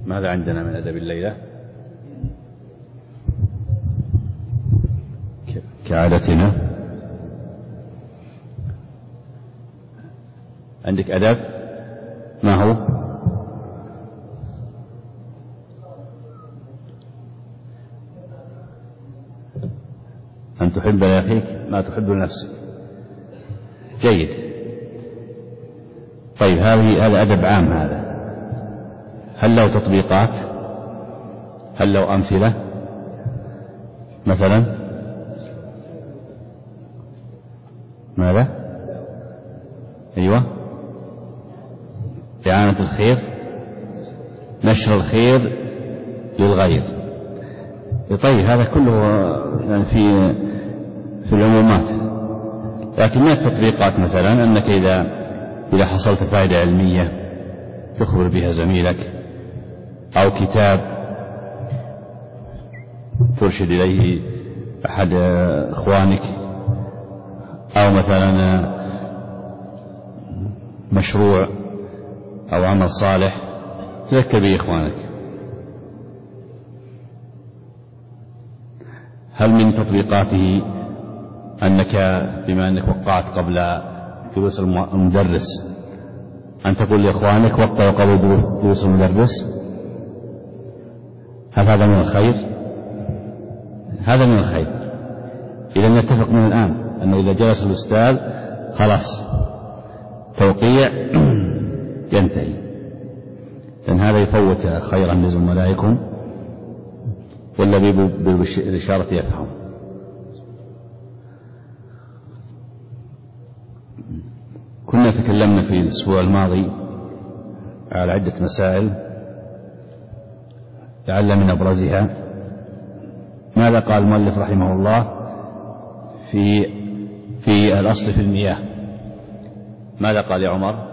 ماذا عندنا من أدب الليلة؟ كعادتنا عندك أدب ما هو؟ أن تحب لأخيك ما تحب لنفسك. جيد. طيب هذا أدب عام. هذا هل له تطبيقات؟ هل له أمثلة؟ مثلا ماذا؟ أيوة، إعانة الخير، نشر الخير للغير. طيب هذا كله يعني في العمومات، لكن من التطبيقات مثلا أنك إذا حصلت فائدة علمية تخبر بها زميلك، أو كتاب ترشد إليه أحد إخوانك، أو مثلا مشروع أو عمل صالح تذكر به إخوانك. هل من تطبيقاته أنك بما أنك وقعت قبل دروس المدرس أن تقول لإخوانك وقعوا قبل دروس المدرس؟ هل هذا من الخير؟ هذا من الخير. إذا نتفق من الآن أنه إذا جلس الأستاذ خلاص توقيع ينتهي، لأن هذا يفوت خيرا لزملائكم، والذي بالإشارة يفهم. كنا تكلمنا في الأسبوع الماضي على عدة مسائل، لعل من أبرزها ماذا قال المؤلف رحمه الله في الأصل في المياه. ماذا قال يا عمر؟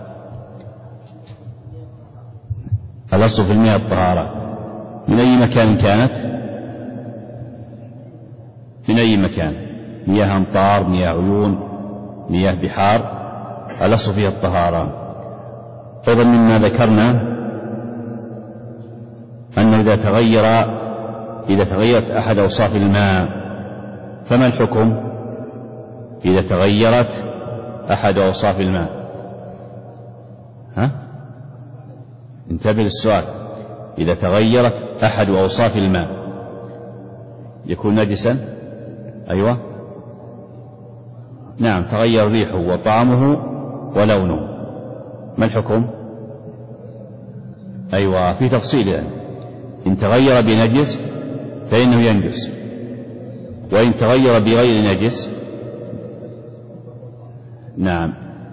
الأصل في المياه الطهارة، من أي مكان كانت؟ من أي مكان؟ مياه أمطار، مياه عيون، مياه بحار، الأصل فيها الطهارة. أيضا مما ذكرنا أنه إذا تغيرت أحد أوصاف الماء فما الحكم؟ إذا تغيرت أحد أوصاف الماء، انتبه للسؤال. إذا تغيرت أحد أوصاف الماء يكون نجسا؟ أيوة، نعم، تغير ريحه وطعمه ولونه، ما الحكم؟ أيوة، في تفصيل يعني. إن تغير بنجس فإنه ينجس، وإن تغير بغير نجس نعم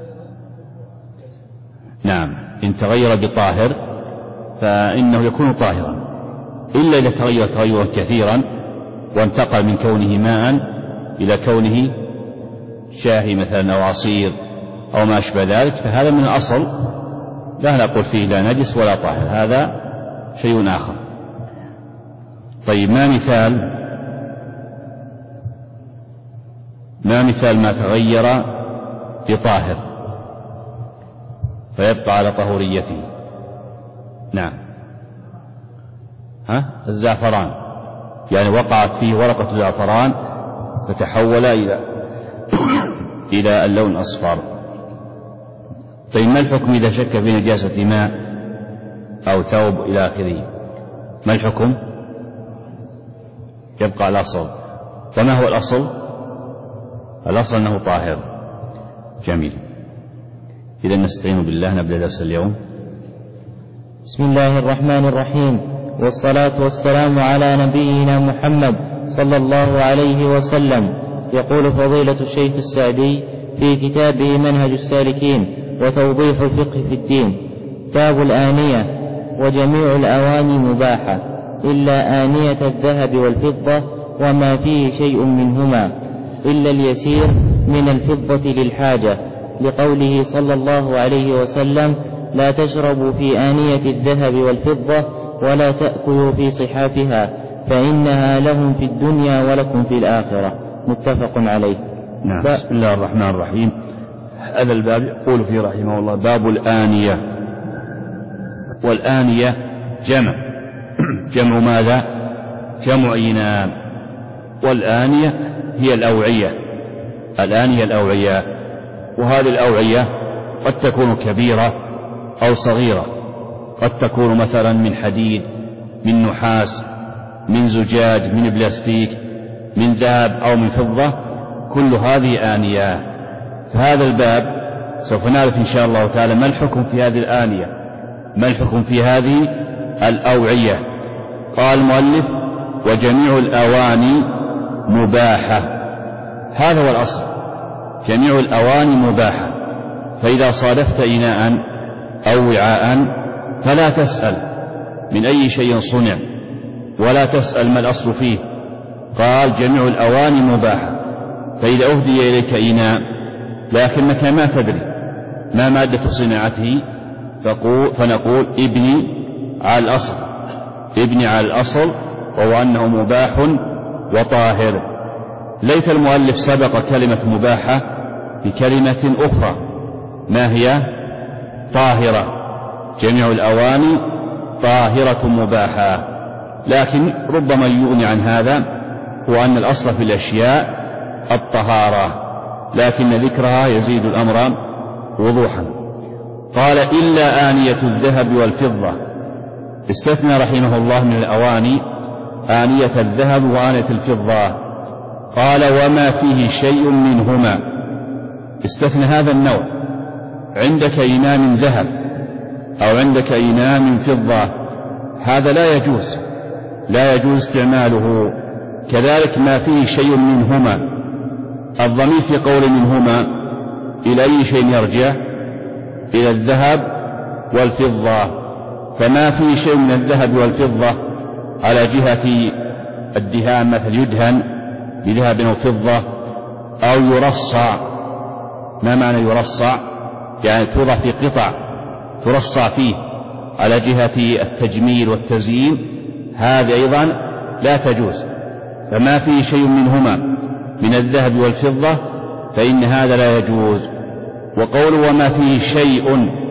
إن تغير بطاهر فإنه يكون طاهرا، إلا إذا تغير تغيرا كثيرا وانتقل من كونه ماء إلى كونه شاهي مثلا أو عصير أو ما أشبه ذلك، فهذا من الأصل لا نقول فيه لا نجس ولا طاهر، هذا شيء آخر. طيب ما مثال ما تغير بطاهر فيبقى على طهوريته؟ نعم، الزعفران، يعني وقعت فيه ورقة زعفران فتحول إلى اللون الأصفر. طيب ما الحكم إذا شك في نجاسة ماء أو ثوب إلى آخره؟ ما الحكم؟ يبقى الأصل. وما هو الأصل؟ الأصل أنه طاهر. جميل. إذا نستعين بالله، نبدأ درس اليوم. بسم الله الرحمن الرحيم، والصلاة والسلام على نبينا محمد صلى الله عليه وسلم. يقول فضيلة الشيخ السعدي في كتابه منهج السالكين وتوضيح الفقه في الدين: باب الآنية: وجميع الأواني مباحة إلا آنية الذهب والفضة وما فيه شيء منهما، إلا اليسير من الفضة للحاجة، لقوله صلى الله عليه وسلم: لا تشربوا في آنية الذهب والفضة ولا تأكلوا في صحافها فإنها لهم في الدنيا ولكم في الآخرة. متفق عليه. نعم. بسم الله الرحمن الرحيم. هذا الباب يقول فيه رحمه الله: باب الآنية. والآنية جمع جمع ماذا؟ جمع إناء. والآنية هي الأوعية، الآنية الأوعية. وهذه الأوعية قد تكون كبيرة أو صغيرة، قد تكون مثلا من حديد، من نحاس، من زجاج، من بلاستيك، من ذهب أو من فضة، كل هذه آنية. فهذا الباب سوف نعرف إن شاء الله تعالى ما الحكم في هذه الآنية، ما الحكم في هذه الأوعية. قال المؤلف: وجميع الأواني مباحة. هذا هو الأصل، جميع الأواني مباحة. فإذا صادفت إناء أو وعاء فلا تسأل من أي شيء صنع، ولا تسأل ما الأصل فيه. قال: جميع الأواني مباحة. فإذا أهدي إليك إناء لكنك ما تدري ما مادة صناعته، فنقول: ابني على الأصل، ابني على الأصل، وهو أنه مباح وطاهر. ليت المؤلف سبق كلمة مباحة بكلمة أخرى، ما هي؟ طاهرة. جميع الأواني طاهرة مباحة. لكن ربما يغني عن هذا هو أن الأصل في الأشياء الطهارة، لكن ذكرها يزيد الأمر وضوحا. قال: إلا آنية الذهب والفضة. استثنى رحمه الله من الأواني آنية الذهب وآنية الفضة. قال: وما فيه شيء منهما. استثنى هذا النوع. عندك إناء من ذهب أو عندك إناء من فضة، هذا لا يجوز، لا يجوز استعماله. كذلك ما فيه شيء منهما، الضمير في قول منهما إلى أي شيء يرجع؟ إلى الذهب والفضة. فما فيه شيء من الذهب والفضة على جهة الدهان، مثل يدهن بذهب أو فضة، أو يرصع. ما معنى يرصع؟ يعني توضع في قطع ترصع فيه على جهة التجميل والتزيين، هذه أيضا لا تجوز. فما فيه شيء منهما من الذهب والفضة فإن هذا لا يجوز. وقول وما فيه شيء،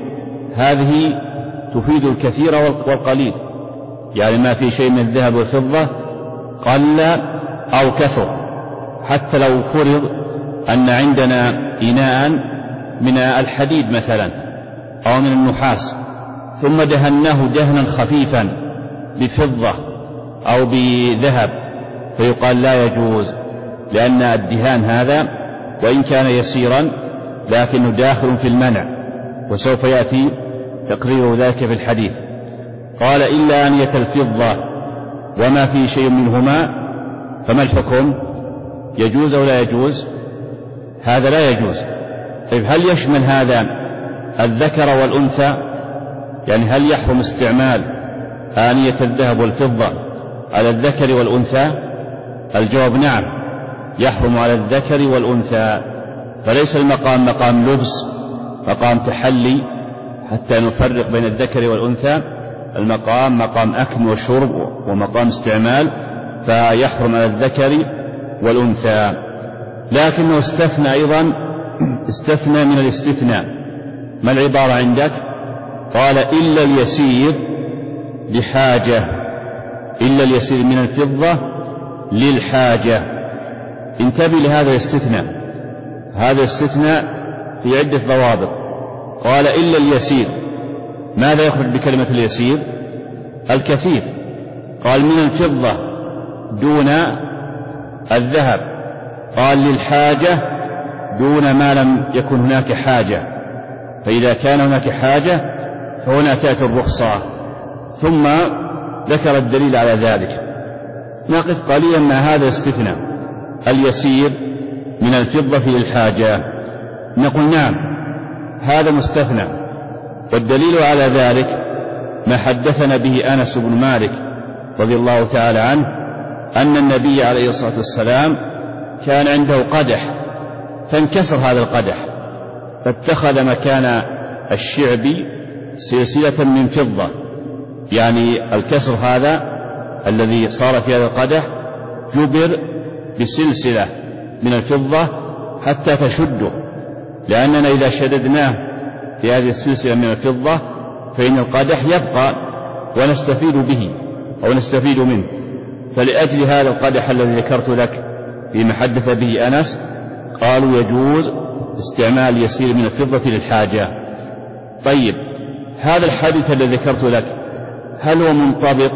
هذه تفيد الكثير والقليل، يعني ما فيه شيء من الذهب والفضة قل أو كثر. حتى لو فرض أن عندنا إناء من الحديد مثلا أو من النحاس، ثم دهناه دهنا خفيفا بفضة أو بذهب، فيقال لا يجوز، لأن الدهان هذا وإن كان يسيرا لكنه داخل في المنع، وسوف يأتي تقرير ذلك في الحديث. قال: إلا آنية الفضة وما فيه شيء منهما. فما الحكم؟ يجوز أو لا يجوز؟ هذا لا يجوز. طيب هل يشمل هذا الذكر والأنثى؟ يعني هل يحرم استعمال آنية الذهب والفضة على الذكر والأنثى؟ الجواب نعم، يحرم على الذكر والأنثى. فليس المقام مقام لبس، مقام تحلي حتى نفرق بين الذكر والأنثى. المقام مقام أكل وشرب ومقام استعمال، فيحرم على الذكر والأنثى. لكنه استثنى أيضا، استثنى من الاستثناء. ما العبارة عندك؟ قال: إلا اليسير لحاجة، إلا اليسير من الفضة للحاجة. انتبه لهذا الاستثناء، هذا الاستثناء في عدة ضوابط. قال: إلا اليسير. ماذا يخرج بكلمة اليسير؟ الكثير. قال: من الفضة دون الذهب. قال: للحاجة دون ما لم يكن هناك حاجة. فإذا كان هناك حاجة فهنا تأتي الرخصة. ثم ذكر الدليل على ذلك. نقف قليلا مع هذا الاستثناء، اليسير من الفضة للحاجة. نقول نعم، هذا مستثنى، والدليل على ذلك ما حدثنا به أنس بن مالك رضي الله تعالى عنه، أن النبي عليه الصلاة والسلام كان عنده قدح فانكسر هذا القدح، فاتخذ مكان الشعب سلسلة من فضة. يعني الكسر هذا الذي صار في هذا القدح جبر بسلسلة من الفضة حتى تشده، لأننا إذا شددناه في هذه السلسلة من الفضة فإن القدح يبقى ونستفيد به، أو نستفيد منه. فلأجل هذا القدح الذي ذكرت لك فيما حدث به أنس قالوا يجوز استعمال يسير من الفضة للحاجة. طيب، هذا الحديث الذي ذكرت لك هل هو منطبق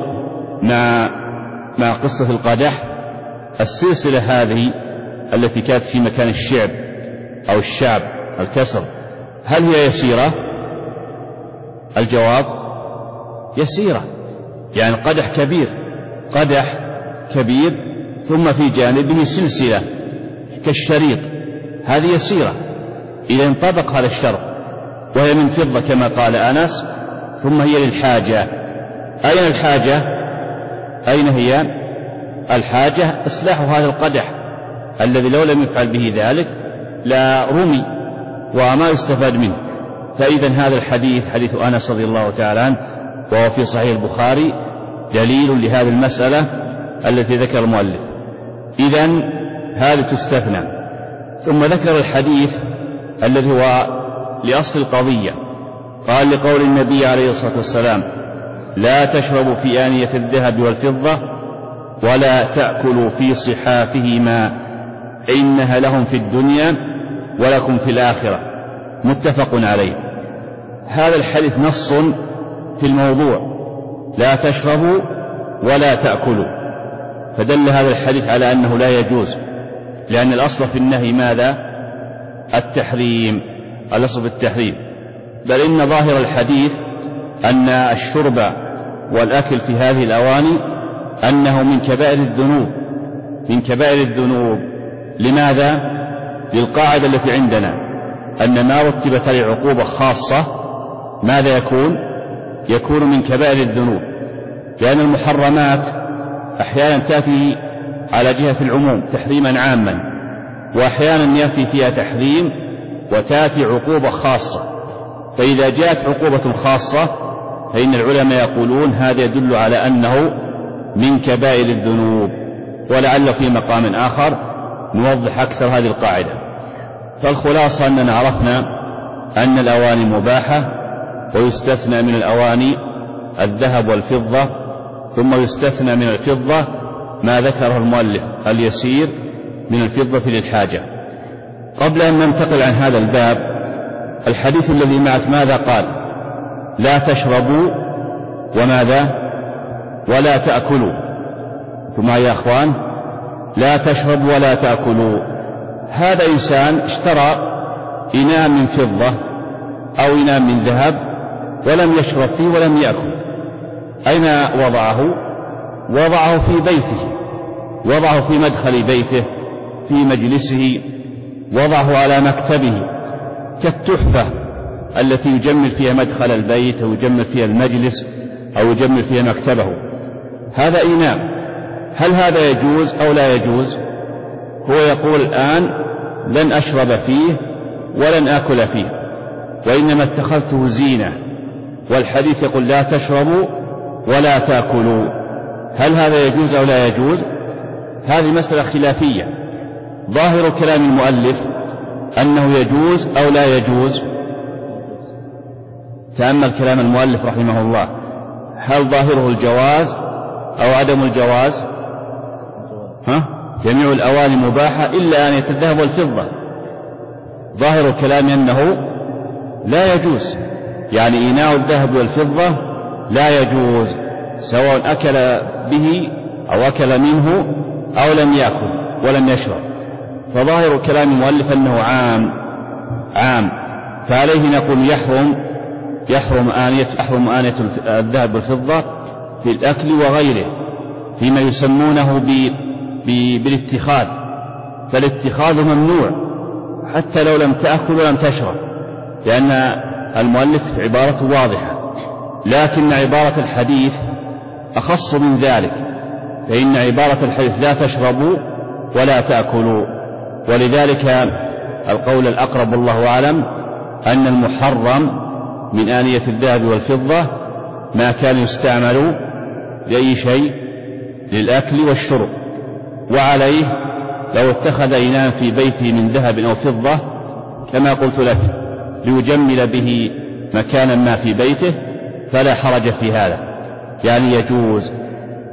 مع قصة القدح؟ السلسلة هذه التي كانت في مكان الشعب أو الشعب الكسر هل هي يسيرة؟ الجواب يسيرة، يعني قدح كبير ثم في جانبه سلسلة كالشريط، هذه يسيرة. إذا انطبق هذا الشرط وهي من فضة كما قال أنس، ثم هي للحاجة. أين الحاجة؟ أين هي الحاجة؟ إصلاح هذا القدح الذي لو لم يفعل به ذلك لا رمي وما يستفاد منه. فإذا هذا الحديث حديث أنس رضي الله تعالى عنه وهو في صحيح البخاري دليل لهذه المسألة التي ذكر المؤلف. إذن هذه تستثنى. ثم ذكر الحديث الذي هو لأصل القضية، قال لقول النبي عليه الصلاة والسلام: لا تشربوا في آنية الذهب والفضة ولا تأكلوا في صحافهما إنها لهم في الدنيا ولكم في الآخرة، متفق عليه. هذا الحديث نص في الموضوع، لا تشربوا ولا تأكلوا، فدل هذا الحديث على أنه لا يجوز، لأن الأصل في النهي ماذا؟ التحريم، الأصل في التحريم. بل إن ظاهر الحديث أن الشرب والأكل في هذه الأواني أنه من كبائر الذنوب. لماذا؟ للقاعدة التي عندنا أن ما رتبت عليه عقوبة خاصة ماذا يكون من كبائر الذنوب، لأن المحرمات أحيانا تأتي على جهة العموم تحريما عاما، وأحيانا يأتي فيها تحريم وتأتي عقوبة خاصة. فإذا جاءت عقوبة خاصة فإن العلماء يقولون هذا يدل على أنه من كبائر الذنوب. ولعل في مقام آخر نوضح أكثر هذه القاعدة. فالخلاصة أننا عرفنا أن الأواني مباحة، ويستثنى من الأواني الذهب والفضة، ثم يستثنى من الفضة ما ذكره المؤلف اليسير من الفضة للحاجة. قبل أن ننتقل عن هذا الباب، الحديث الذي معك ماذا قال؟ لا تشربوا وماذا؟ ولا تأكلوا. أنتم معي يا أخوان؟ لا تشربوا ولا تأكلوا. هذا إنسان اشترى إناء من فضة أو إناء من ذهب ولم يشرب فيه ولم يأكل، أين وضعه؟ وضعه في بيته، وضعه في مدخل بيته، في مجلسه، وضعه على مكتبه كالتحفة التي يجمل فيها مدخل البيت أو يجمل فيها المجلس أو يجمل فيها مكتبه. هذا إناء، هل هذا يجوز أو لا يجوز؟ هو يقول الآن لن أشرب فيه ولن آكل فيه، وإنما اتخذته زينة، والحديث يقول لا تشربوا ولا تأكلوا. هل هذا يجوز أو لا يجوز؟ هذه مسألة خلافية. ظاهر كلام المؤلف أنه يجوز أو لا يجوز. تأمل كلام المؤلف رحمه الله، هل ظاهره الجواز أو عدم الجواز؟ جميع الأواني مباحة إلا آنية الذهب والفضة. ظاهر الكلام أنه لا يجوز، يعني إناء الذهب والفضة لا يجوز، سواء أكل به أو أكل منه أو لم يأكل ولم يشرب. فظاهر كلام المؤلف أنه عام، فعليه نقول يحرم آنية الذهب والفضة في الأكل وغيره، فيما يسمونه بالاتخاذ، فالاتخاذ ممنوع حتى لو لم تأكل ولم تشرب، لأن المؤلف عبارة واضحة. لكن عبارة الحديث أخص من ذلك، فإن عبارة الحديث لا تشربوا ولا تأكلوا. ولذلك القول الأقرب الله أعلم أن المحرم من آنية الذهب والفضة ما كان يستعمل لأي شيء للأكل والشرب. وعليه لو اتخذ إناء في بيته من ذهب أو فضة كما قلت لك ليجمل به مكانا ما في بيته فلا حرج في هذا، يعني يجوز.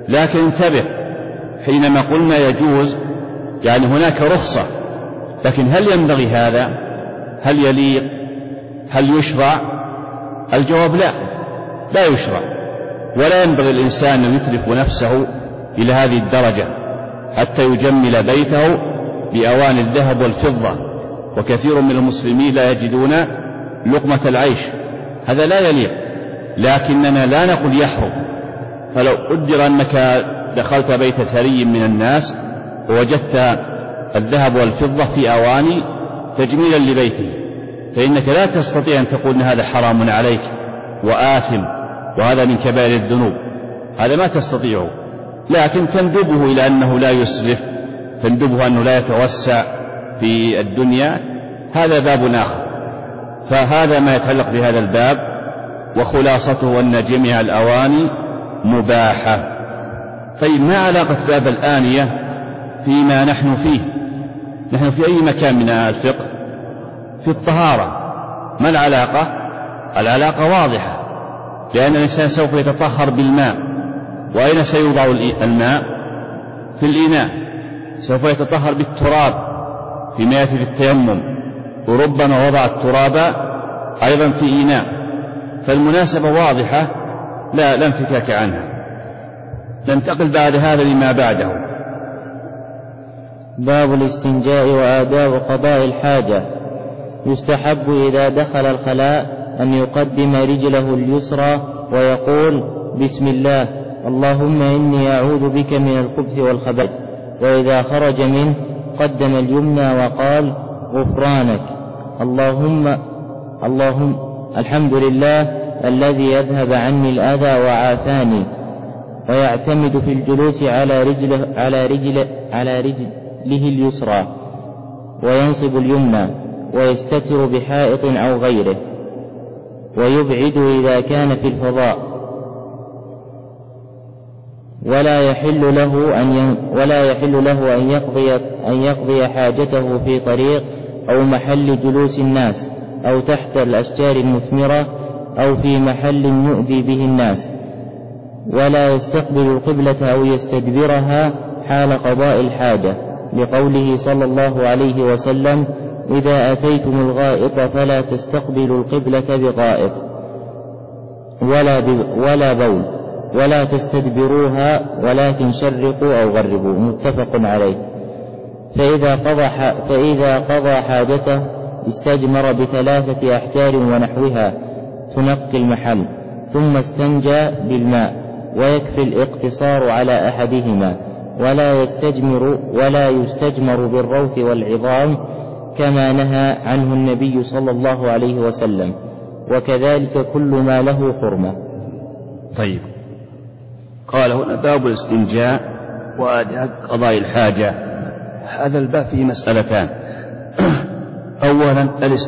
لكن انتبه، حينما قلنا يجوز يعني هناك رخصة، لكن هل ينبغي هذا؟ هل يليق؟ هل يشرع؟ الجواب لا يشرع، ولا ينبغي الإنسان أن يترف نفسه إلى هذه الدرجة حتى يجمل بيته بأواني الذهب والفضة، وكثير من المسلمين لا يجدون لقمة العيش، هذا لا يليق. لكننا لا نقول يحرم، فلو قدر أنك دخلت بيت ثري من الناس ووجدت الذهب والفضة في أواني تجميلا لبيته، فإنك لا تستطيع أن تقول إن هذا حرام عليك وآثم وهذا من كبائر الذنوب، هذا ما تستطيعه، لكن تندبه إلى أنه لا يسرف، تندبه أنه لا يتوسع في الدنيا، هذا باب آخر. فهذا ما يتعلق بهذا الباب، وخلاصته أن جميع الأواني مباحة. طيب، ما علاقة باب الآنية فيما نحن فيه؟ نحن في أي مكان من الفقه؟ في الطهارة. ما العلاقة؟ العلاقة واضحة، لأن الإنسان سوف يتطهر بالماء، وأين سيوضع الماء؟ في الإناء. سوف يتطهر بالتراب فيما يأتي بالتيمم، وربما وضع التراب أيضا في إناء، فالمناسبة واضحة لا انفكاك عنها. ننتقل بعد هذا لما بعده. باب الاستنجاء وآداب قضاء الحاجة. يستحب إذا دخل الخلاء أن يقدم رجله اليسرى ويقول بسم الله اللهم إني أعوذ بك من الخبث والخبث، وإذا خرج منه قدم اليمنى وقال غفرانك اللهم الحمد لله الذي يذهب عني الأذى وعافاني، ويعتمد في الجلوس على رجله اليسرى، وينصب اليمنى، ويستتر بحائط أو غيره، ويبعد إذا كان في الفضاء، ولا يحل له أن يقضي حاجته في طريق أو محل جلوس الناس، أو تحت الأشجار المثمرة، أو في محل يؤذي به الناس، ولا يستقبل القبلة أو يستدبرها حال قضاء الحاجة، لقوله صلى الله عليه وسلم إذا أتيتم الغائط فلا تستقبلوا القبلة بغائط ولا بول، ولا تستدبروها ولكن شرقوا أو غربوا، متفق عليه. فإذا قضى حاجته استجمر ب3 أحجار ونحوها تنقي المحل، ثم استنجى بالماء، ويكفي الاقتصار على أحدهما، ولا يستجمر بالروث والعظام كما نهى عنه النبي صلى الله عليه وسلم، وكذلك كل ما له حرمة. طيب، قال هنا باب الاستنجاء وآداب قضاء الحاجة. هذا الباب فيه مسألتان. أولا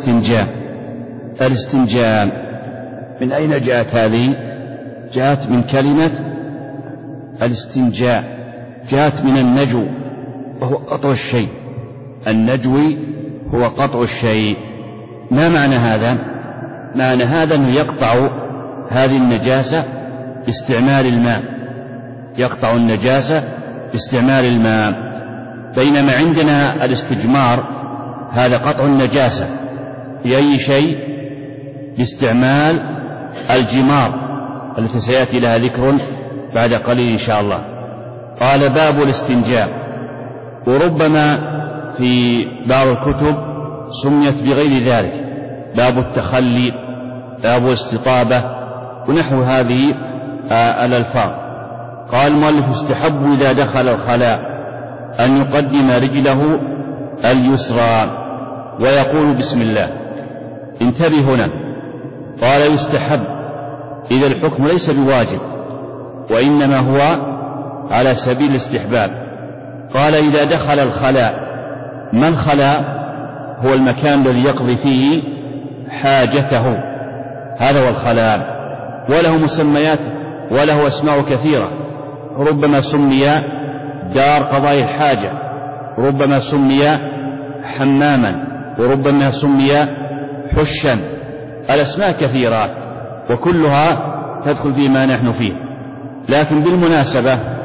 الاستنجاء من أين جاءت هذه؟ جاءت من كلمة الاستنجاء، جاءت من النجو وهو قطع الشيء. النجوي هو قطع الشيء. ما معنى هذا؟ معنى هذا أنه يقطع هذه النجاسة باستعمال الماء، يقطع النجاسة باستعمال الماء، بينما عندنا الاستجمار هذا قطع النجاسة في أي شيء باستعمال الجمار التي سيأتي لها ذكر بعد قليل إن شاء الله. قال باب الاستنجاء، وربما في بعض الكتب سميت بغير ذلك، باب التخلي، باب الاستطابة، ونحو هذه الألفاظ. قال المؤلف يستحب إذا دخل الخلاء أن يقدم رجله اليسرى ويقول بسم الله. انتبه هنا، قال يستحب، إذا الحكم ليس بواجب وإنما هو على سبيل الاستحباب. قال إذا دخل الخلاء. ما الخلاء؟ هو المكان الذي يقضي فيه حاجته، هذا هو الخلاء، وله مسميات وله أسماء كثيرة. ربما سمي دار قضاء الحاجة، ربما سمي حماما، وربما سمي حشا. الأسماء كثيرة وكلها تدخل فيما نحن فيه. لكن بالمناسبة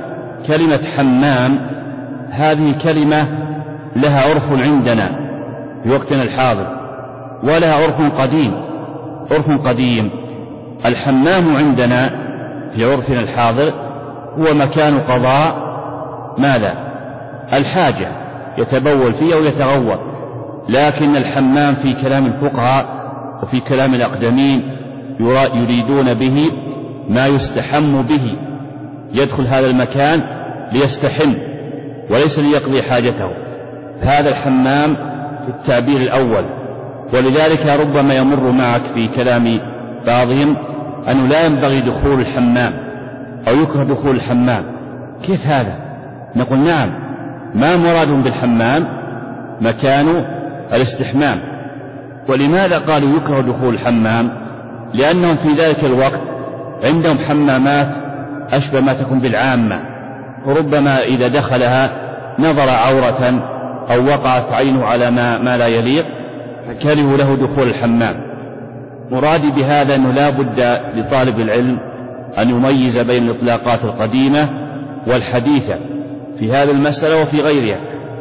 كلمة حمام هذه كلمة لها عرف عندنا في وقتنا الحاضر، ولها عرف قديم. الحمام عندنا في عرفنا الحاضر هو مكان قضاء ماذا؟ الحاجة، يتبول فيه أو يتغوط. لكن الحمام في كلام الفقهاء وفي كلام الأقدمين يريدون به ما يستحم به، يدخل هذا المكان ليستحم وليس ليقضي حاجته. هذا الحمام في التعبير الأول. ولذلك ربما يمر معك في كلام بعضهم أنه لا ينبغي دخول الحمام أو يكره دخول الحمام. كيف هذا؟ نقول نعم، ما مرادهم بالحمام مكان الاستحمام. ولماذا قالوا يكره دخول الحمام؟ لأنهم في ذلك الوقت عندهم حمامات أشبه ما تكون بالعامة، وربما إذا دخلها نظر عورة أو وقعت عينه على ما لا يليق فكرهوا له دخول الحمام. مرادي بهذا أنه لا بد لطالب العلم أن يميز بين الإطلاقات القديمة والحديثة في هذه المسألة وفي غيرها،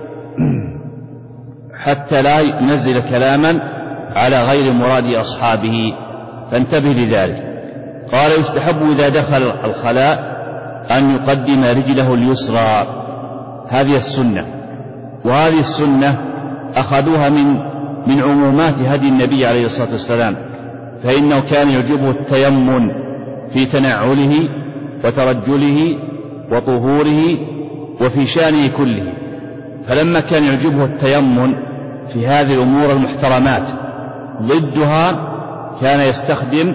حتى لا ينزل كلاما على غير مراد أصحابه، فانتبه لذلك. قال يستحب إذا دخل الخلاء أن يقدم رجله اليسرى، هذه السنة. وهذه السنة أخذوها من عمومات هدي النبي عليه الصلاة والسلام، فإنه كان يعجبه التيمم في تنعله وترجله وطهوره وفي شأنه كله. فلما كان يعجبه التيمم في هذه الأمور المحترمات ضدها كان يستخدم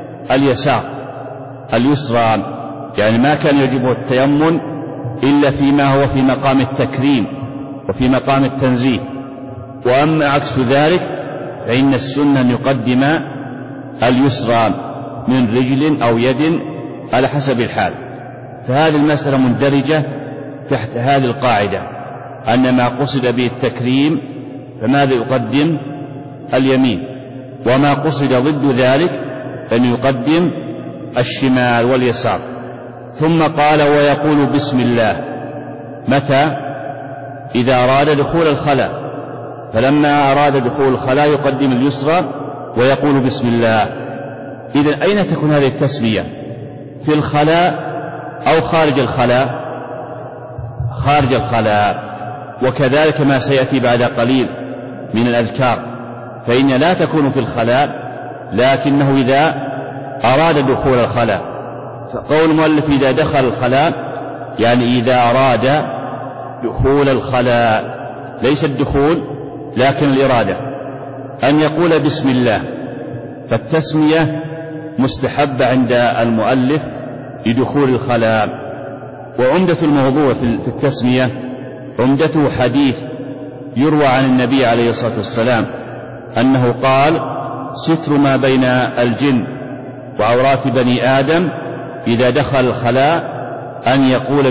اليسرى، يعني ما كان يعجبه التيمم إلا فيما هو في مقام التكريم وفي مقام التنزيه. وأما عكس ذلك فإن السنة أن يقدم اليسرى من رجل أو يد على حسب الحال. فهذه المسألة مندرجة تحت هذه القاعدة، أن ما قصد به التكريم فماذا يقدم؟ اليمين، وما قصد ضد ذلك أن يقدم الشمال واليسار. ثم قال ويقول بسم الله متى؟ إذا أراد دخول الخلاء، فلما أراد دخول الخلاء يقدم اليسرى ويقول بسم الله. إذن أين تكون هذه التسمية؟ في الخلاء أو خارج الخلاء؟ خارج الخلاء. وكذلك ما سيأتي بعد قليل من الأذكار، فإن لا تكون في الخلاء لكنه إذا أراد دخول الخلاء. فقول المؤلف إذا دخل الخلاء يعني إذا أراد دخول الخلاء، ليس الدخول لكن الإرادة، أن يقول بسم الله. فالتسمية مستحبة عند المؤلف لدخول الخلاء. وعمدة الموضوع في التسمية عمدته حديث يروى عن النبي عليه الصلاة والسلام أنه قال ستر ما بين الجن وعورات بني آدم إذا دخل الخلاء أن يقول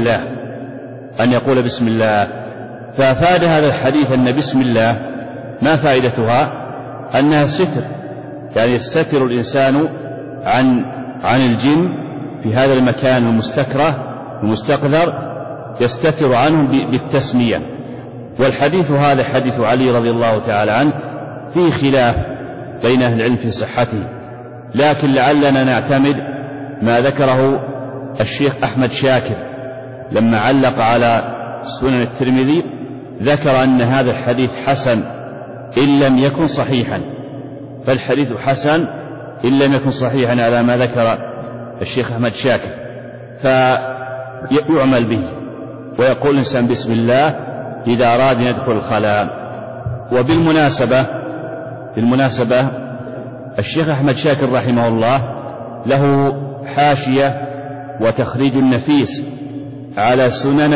بسم الله. فأفاد هذا الحديث أن بسم الله ما فائدتها؟ أنها ستر، يعني يستتر الإنسان عن الجن في هذا المكان المستكره المستقذر، يستتر عنه بالتسمية. والحديث هذا حديث علي رضي الله تعالى عنه فيه خلاف بين أهل العلم في صحته، لكن لعلنا نعتمد ما ذكره الشيخ أحمد شاكر لما علق على سنن الترمذي، ذكر أن هذا الحديث حسن إن لم يكن صحيحا. فالحديث حسن إن لم يكن صحيحا على ما ذكر الشيخ أحمد شاكر، فيعمل به ويقول الإنسان بسم الله إذا أراد أن يدخل الخلاء. بالمناسبة الشيخ أحمد شاكر رحمه الله له حاشية وتخريج نفيس على سنن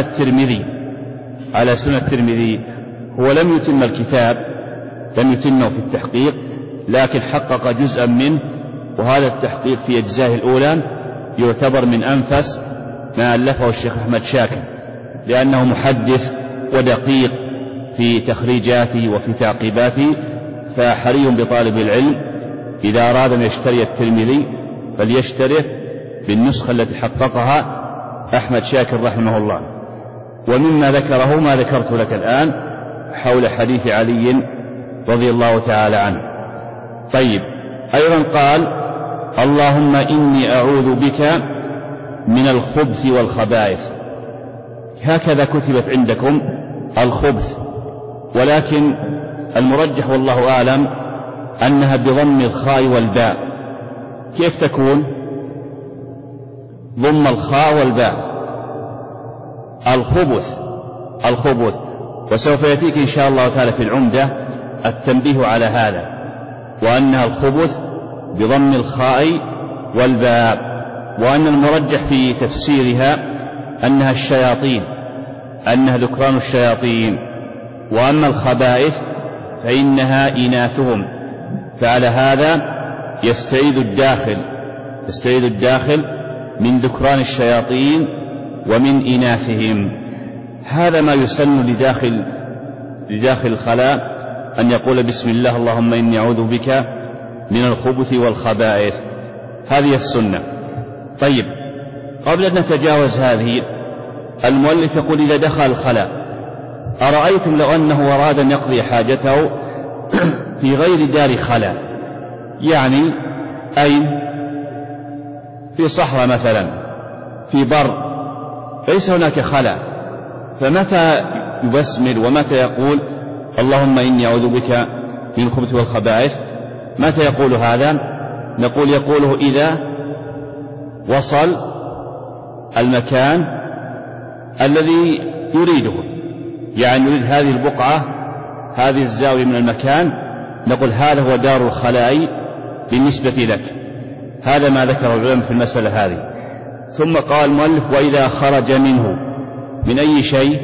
الترمذي. هو لم يتم الكتاب، لم يتمه في التحقيق، لكن حقق جزءا منه، وهذا التحقيق في أجزائه الأولى يعتبر من أنفس ما ألفه الشيخ أحمد شاكر، لأنه محدث ودقيق في تخريجاته وفي تعقيباته. فحري بطالب العلم إذا أراد أن يشتري الترمذي فليشتريه بالنسخة التي حققها أحمد شاكر رحمه الله. ومما ذكره ما ذكرت لك الآن حول حديث علي رضي الله تعالى عنه. طيب، أيضا قال اللهم إني أعوذ بك من الخبث والخبائث. هكذا كتبت عندكم الخبث، ولكن المرجح والله أعلم أنها بضم الخاء والباء. كيف تكون؟ ضم الخاء والباء، الخبث. وسوف يأتيك إن شاء الله تعالى في العمدة التنبيه على هذا، وأنها الخبث بضم الخاء والباء، وأن المرجح في تفسيرها أنها الشياطين، أنها ذكران الشياطين. وأما الخبائث فإنها إناثهم، فعلى هذا يستعيذ الداخل من ذكران الشياطين ومن إناثهم. هذا ما يسن لداخل الخلاء أن يقول بسم الله اللهم إني أعوذ بك من الخبث والخبائث، هذه السنة. طيب، قبل أن نتجاوز هذه، المؤلف يقول إذا دخل الخلاء أرأيتم لو أنه أراد أن يقضي حاجته في غير دار خلاء، يعني أين؟ في صحراء مثلا، في بر، ليس هناك خلاء، فمتى يبسمل ومتى يقول اللهم إني أعوذ بك من الخبث والخبائث؟ متى يقول هذا؟ نقول يقوله إذا وصل المكان الذي يريده، يعني يريد هذه البقعة، هذه الزاوية من المكان، نقول هذا هو دار الخلاء بالنسبة لك. هذا ما ذكره العلماء في المسألة هذه. ثم قال المؤلف وإذا خرج منه، من أي شيء؟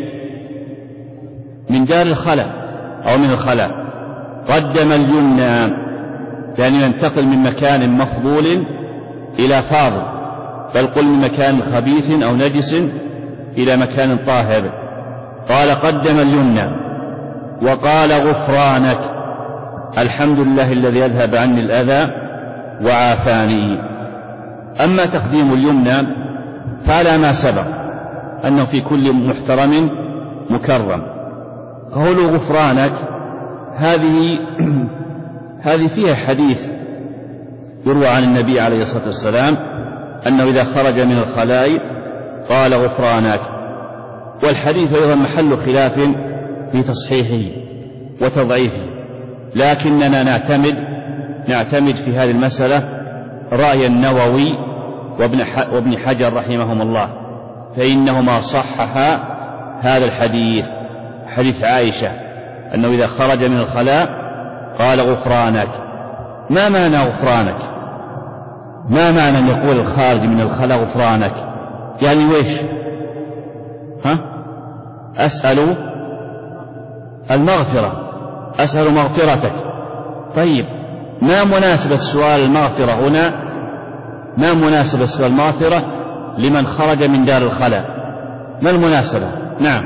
من دار الخلاء أو من الخلاء، قدم اليمنى، يعني ينتقل من مكان مفضول إلى فاضل، بل قل من مكان خبيث أو نجس إلى مكان طاهر. قال قدم اليمنى، وقال غفرانك، الحمد لله الذي أذهب عني الأذى وعافاني. أما تقديم اليمنى فعلى ما سبق أنه في كل محترم مكرم. قول غفرانك هذه فيها حديث يروى عن النبي عليه الصلاة والسلام أنه إذا خرج من الخلاء قال غفرانك، والحديث أيضا محل خلاف في تصحيحه وتضعيفه، لكننا نعتمد في هذه المسألة رأي النووي وابن حجر رحمهم الله، فإنهما صححا هذا الحديث، حديث عائشة أنه إذا خرج من الخلاء قال غفرانك. ما معنى غفرانك؟ ما معنى أن يقول الخارج من الخلاء غفرانك؟ يعني ويش؟ أسأل المغفرة، أسأل مغفرتك. طيب، ما مناسبة سؤال المغفرة هنا؟ ما مناسبة سؤال المغفرة لمن خرج من دار الخلاء؟ ما المناسبة؟ نعم.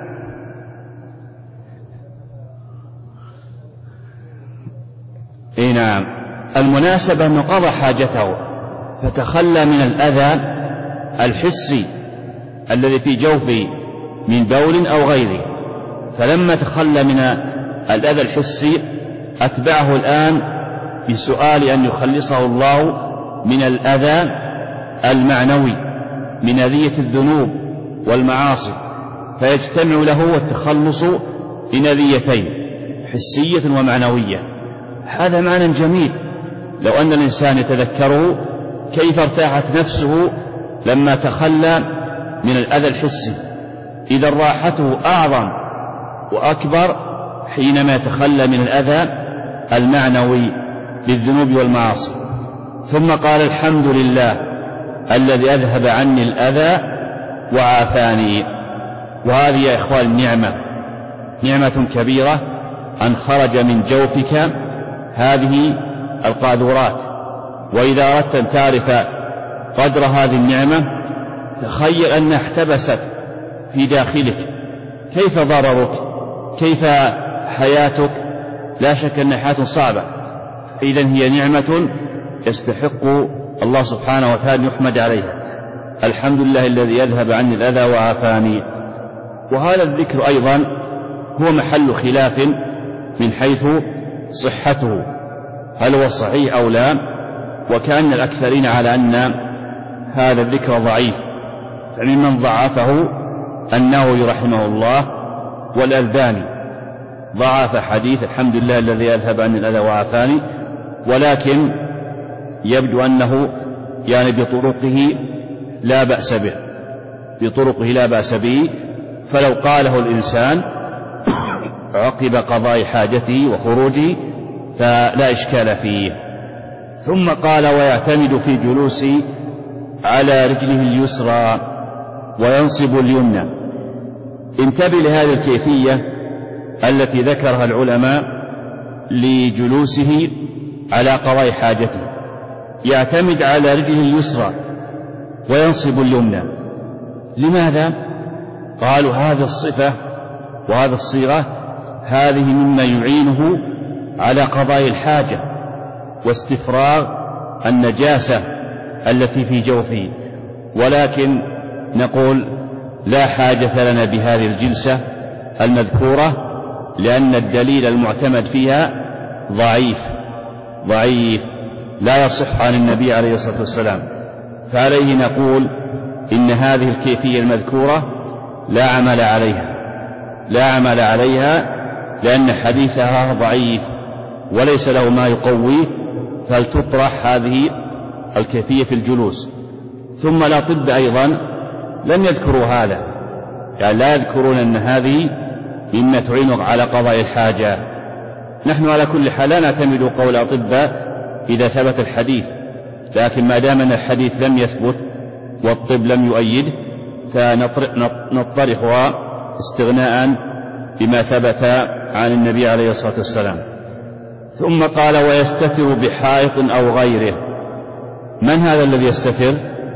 نعم، المناسبة أنه قضى حاجته فتخلى من الأذى الحسي الذي في جوفه من بول أو غيره، فلما تخلى من الأذى الحسي أتبعه الآن بسؤال أن يخلصه الله من الأذى المعنوي، من أذية الذنوب والمعاصي، فيجتمع له التخلص من أذيتين حسية ومعنوية. هذا معنى جميل لو أن الإنسان يتذكره كيف ارتاحت نفسه لما تخلى من الأذى الحسي، إذا راحته أعظم وأكبر حينما يتخلى من الأذى المعنوي بالذنوب والمعاصي. ثم قال الحمد لله الذي أذهب عني الأذى وعافاني. وهذه يا إخوان نعمة كبيرة أن خرج من جوفك هذه القاذورات. وإذا أردت أن تعرف قدر هذه النعمة تخيل أنها احتبست في داخلك، كيف ضررك، كيف حياتك؟ لا شك أن حياة صعبة، إذن هي نعمة يستحق الله سبحانه وتعالى يحمد عليها. الحمد لله الذي يذهب عني الأذى وعافاني. وهذا الذكر أيضا هو محل خلاف من حيث صحته، هل هو صحيح أو لا، وكان الأكثرين على أن هذا الذكر ضعيف. فممن ضعفه النووي رحمه الله والألباني، ضعف حديث الحمد لله الذي يذهب عني الأذى وعافاني، ولكن يبدو أنه يعني بطرقه لا بأس به، بطرقه لا بأس به، فلو قاله الإنسان عقب قضاء حاجته وخروجه فلا إشكال فيه. ثم قال ويعتمد في جلوسه على رجله اليسرى وينصب اليمنى. انتبه لهذه الكيفية التي ذكرها العلماء لجلوسه على قضاء حاجته، يعتمد على رجله اليسرى وينصب اليمنى. لماذا؟ قالوا هذه الصفة وهذه الصيغة هذه مما يعينه على قضاء الحاجة واستفراغ النجاسة التي في جوفه. ولكن نقول لا حاجة لنا بهذه الجلسة المذكورة، لأن الدليل المعتمد فيها ضعيف لا يصح عن النبي عليه الصلاة والسلام، فعليه نقول إن هذه الكيفية المذكورة لا عمل عليها لأن حديثها ضعيف وليس له ما يقويه، فلتطرح هذه الكيفية في الجلوس. ثم الأطباء أيضا لم يذكروا هذا، يعني لا يذكرون أن هذه مما تعين على قضاء الحاجة. نحن على كل حال لا نعتمد قول الأطباء إذا ثبت الحديث، لكن ما دام أن الحديث لم يثبت والطب لم يؤيد فنطرحها استغناء بما ثبت عن النبي عليه الصلاة والسلام. ثم قال ويستتر بحائط أو غيره. من هذا الذي يستتر؟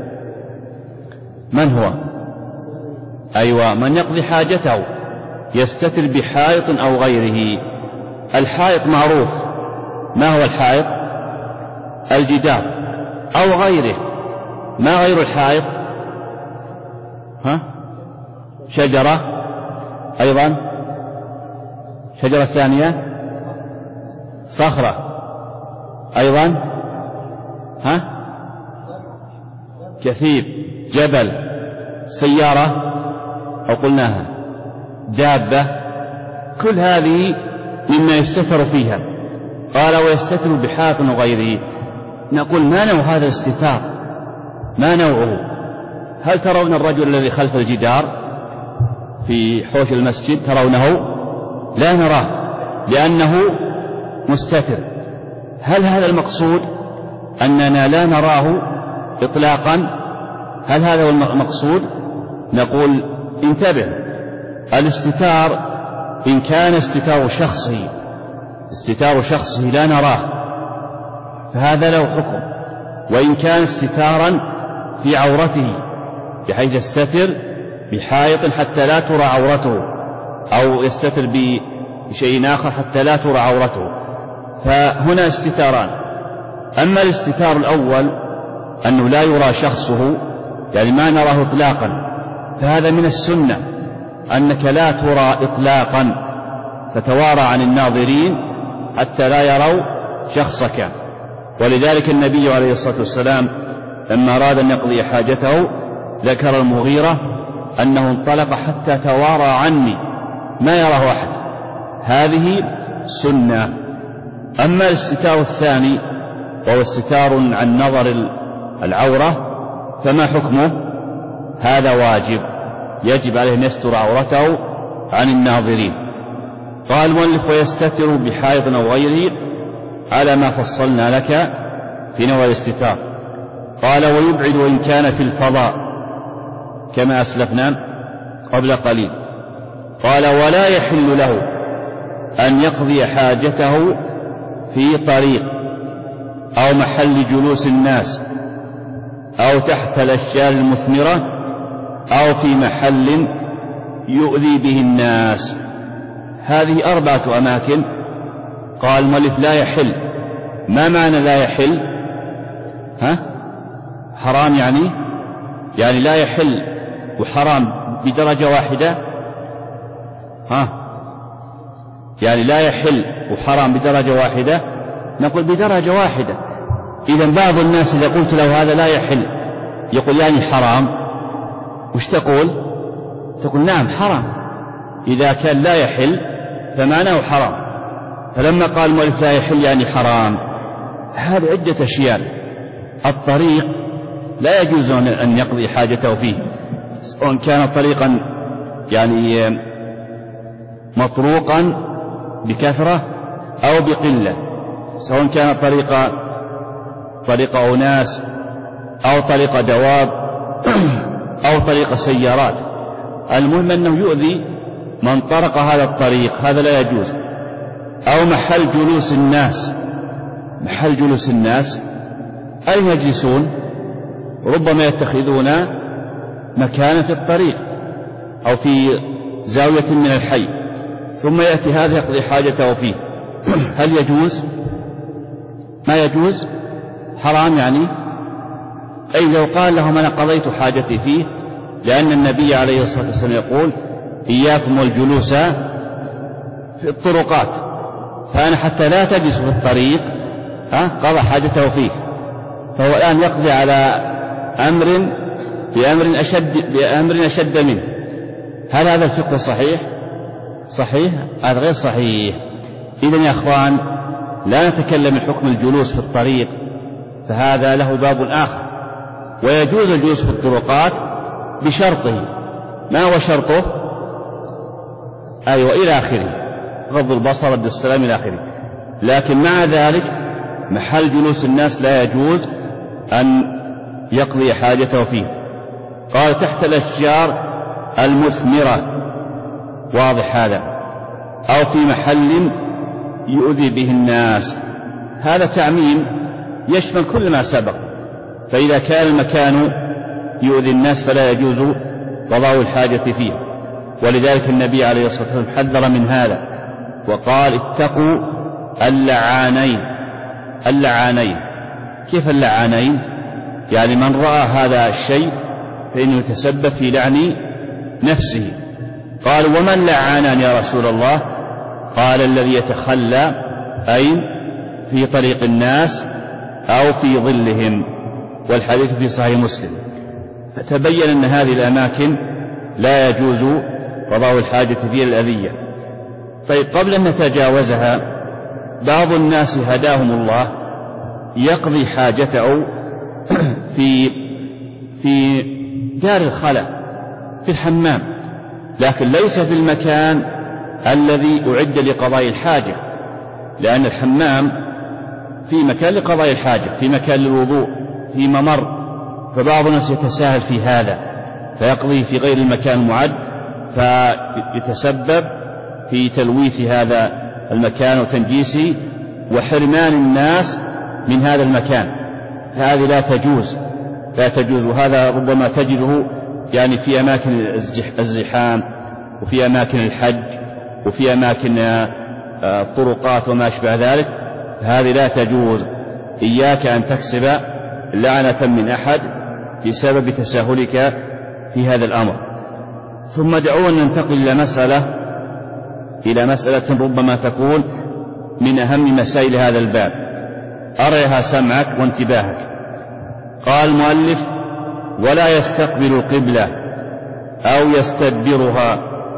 من هو؟ أيوة، من يقضي حاجته يستتر بحائط أو غيره. الحائط معروف، ما هو الحائط؟ الجدار أو غيره. ما غير الحائط؟ شجرة أيضا، شجرة ثانية، صخرة أيضا، كثيب، جبل، سيارة أو قلناها دابة، كل هذه مما يستتر فيها. قال ويستتر بحائط وغيره. نقول ما نوع هذا الاستتار؟ ما نوعه؟ هل ترون الرجل الذي خلف الجدار في حوش المسجد؟ ترونه؟ لا نراه لأنه مستتر. هل هذا المقصود أننا لا نراه إطلاقا؟ هل هذا هو المقصود؟ نقول انتبه، الاستتار إن كان استتار شخصه لا نراه فهذا له حكم، وإن كان استتارا في عورته بحيث يستتر بحائط حتى لا ترى عورته، أو يستتر بشيء آخر حتى لا ترى عورته، فهنا استتاران. أما الاستتار الأول أنه لا يرى شخصه، يعني ما نراه إطلاقا، فهذا من السنة أنك لا ترى إطلاقا، تتوارى عن الناظرين حتى لا يروا شخصك. ولذلك النبي عليه الصلاة والسلام لما أراد أن يقضي حاجته ذكر المغيرة أنه انطلق حتى توارى عني ما يراه أحد، هذه سنة. أما الاستتار الثاني وهو استتار عن نظر العورة فما حكمه؟ هذا واجب، يجب عليه أن يستر عورته عن الناظرين. قال المؤلف ويستتر بحائط أو غيره على ما فصلنا لك في نوع الاستتار. قال ويبعد وإن كان في الفضاء كما أسلفنا قبل قليل. قال ولا يحل له أن يقضي حاجته في طريق أو محل جلوس الناس أو تحت الأشجار المثمرة أو في محل يؤذي به الناس. هذه 4 أماكن. قال المؤلف لا يحل. ما معنى لا يحل؟ حرام يعني؟ يعني لا يحل وحرام بدرجة واحدة؟ يعني لا يحل وحرام بدرجة واحدة؟ نقول بدرجة واحدة. إذا بعض الناس إذا قلت له هذا لا يحل يقول يعني حرام، وش تقول؟ تقول نعم حرام، إذا كان لا يحل فمعناه حرام. فلما قال المؤلف لا يحل يعني حرام، هذا عدة أشياء. الطريق لا يجوز أن يقضي حاجته فيه، سواء كان طريقا يعني مطروقا بكثرة أو بقلة، سواء كان طريق أناس أو طريق دواب أو طريق سيارات. المهم أنه يؤذي من طرق هذا الطريق، هذا لا يجوز. أو محل جلوس الناس أين يجلسون؟ ربما يتخذون مكانا في الطريق أو في زاوية من الحي، ثم يأتي هذا يقضي حاجته فيه. هل يجوز؟ ما يجوز، حرام يعني. أي لو قال لهم أنا قضيت حاجتي فيه، لأن النبي عليه الصلاة والسلام يقول إياكم والجلوس في الطرقات، فأنا حتى لا تجلس في الطريق قضى حاجته فيه. فهو الآن يقضي على بأمر أشد منه. هل هذا الفقه صحيح؟ هذا غير صحيح. إذن يا أخوان لا نتكلم حكم الجلوس في الطريق، فهذا له باب آخر. ويجوز الجلوس في الطرقات بشرطه. ما هو شرطه؟ إلى آخره، غض البصر، رد السلام، إلى آخره. لكن مع ذلك محل جلوس الناس لا يجوز أن يقضي حاجته فيه. قال تحت الأشجار المثمرة، واضح هذا، أو في محل يؤذي به الناس. هذا تعميم يشمل كل ما سبق. فإذا كان المكان يؤذي الناس فلا يجوز قضاء الحاجة فيه. ولذلك النبي عليه الصلاة والسلام حذر من هذا وقال اتقوا اللعانين. كيف اللعانين؟ يعني من رأى هذا الشيء فإنه يتسبب في لعن نفسه. قال ومن لعانان يا رسول الله؟ قال الذي يتخلى أي في طريق الناس أو في ظلهم، والحديث في صحيح مسلم. فتبين أن هذه الأماكن لا يجوز قضاء الحاجة فيها الأذية. طيب قبل أن نتجاوزها، بعض الناس هداهم الله يقضي حاجته في دار الخلاء، في الحمام، لكن ليس في المكان الذي أعد لقضاء الحاجة، لأن الحمام في مكان لقضاء الحاجة، في مكان للوضوء، في ممر. فبعض الناس يتساهل في هذا فيقضي في غير المكان المعد، فيتسبب في تلويث هذا المكان وتنجيسه وحرمان الناس من هذا المكان. هذه لا تجوز. وهذا ربما تجده يعني في أماكن الزحام، وفي أماكن الحج، وفي أماكن الطرقات وما أشبه ذلك. هذه لا تجوز. إياك أن تكسب لعنة من أحد بسبب تساهلك في هذا الأمر. ثم دعونا ننتقل إلى مسألة ربما تكون من أهم مسائل هذا الباب، أريها سمعك وانتباهك. قال المؤلف ولا يستقبل القبلة أو يستدبرها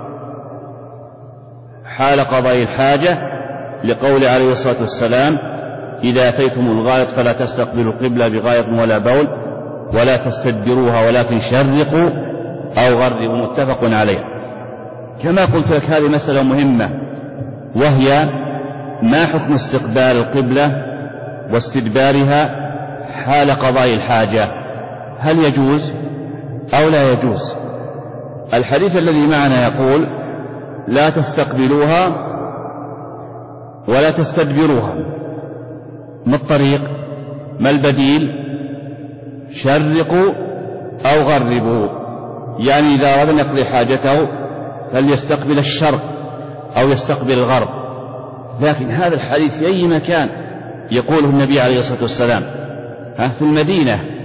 حال قضاء الحاجة، لقول عليه الصلاة والسلام إذا أتيتم الغائط فلا تستقبلوا القبلة بغائط ولا بول ولا تستدبروها ولكن شرقوا أو غربوا، متفق عليه. كما قلت لك هذه مسألة مهمة، وهي ما حكم استقبال القبلة واستدبارها حال قضاء الحاجة؟ هل يجوز أو لا يجوز؟ الحديث الذي معنا يقول لا تستقبلوها ولا تستدبروها. ما الطريق؟ ما البديل؟ شرقوا أو غربوا، يعني إذا أراد أن يقضي حاجته فليستقبل الشرق أو يستقبل الغرب. لكن هذا الحديث في أي مكان يقوله النبي عليه الصلاة والسلام؟ في المدينة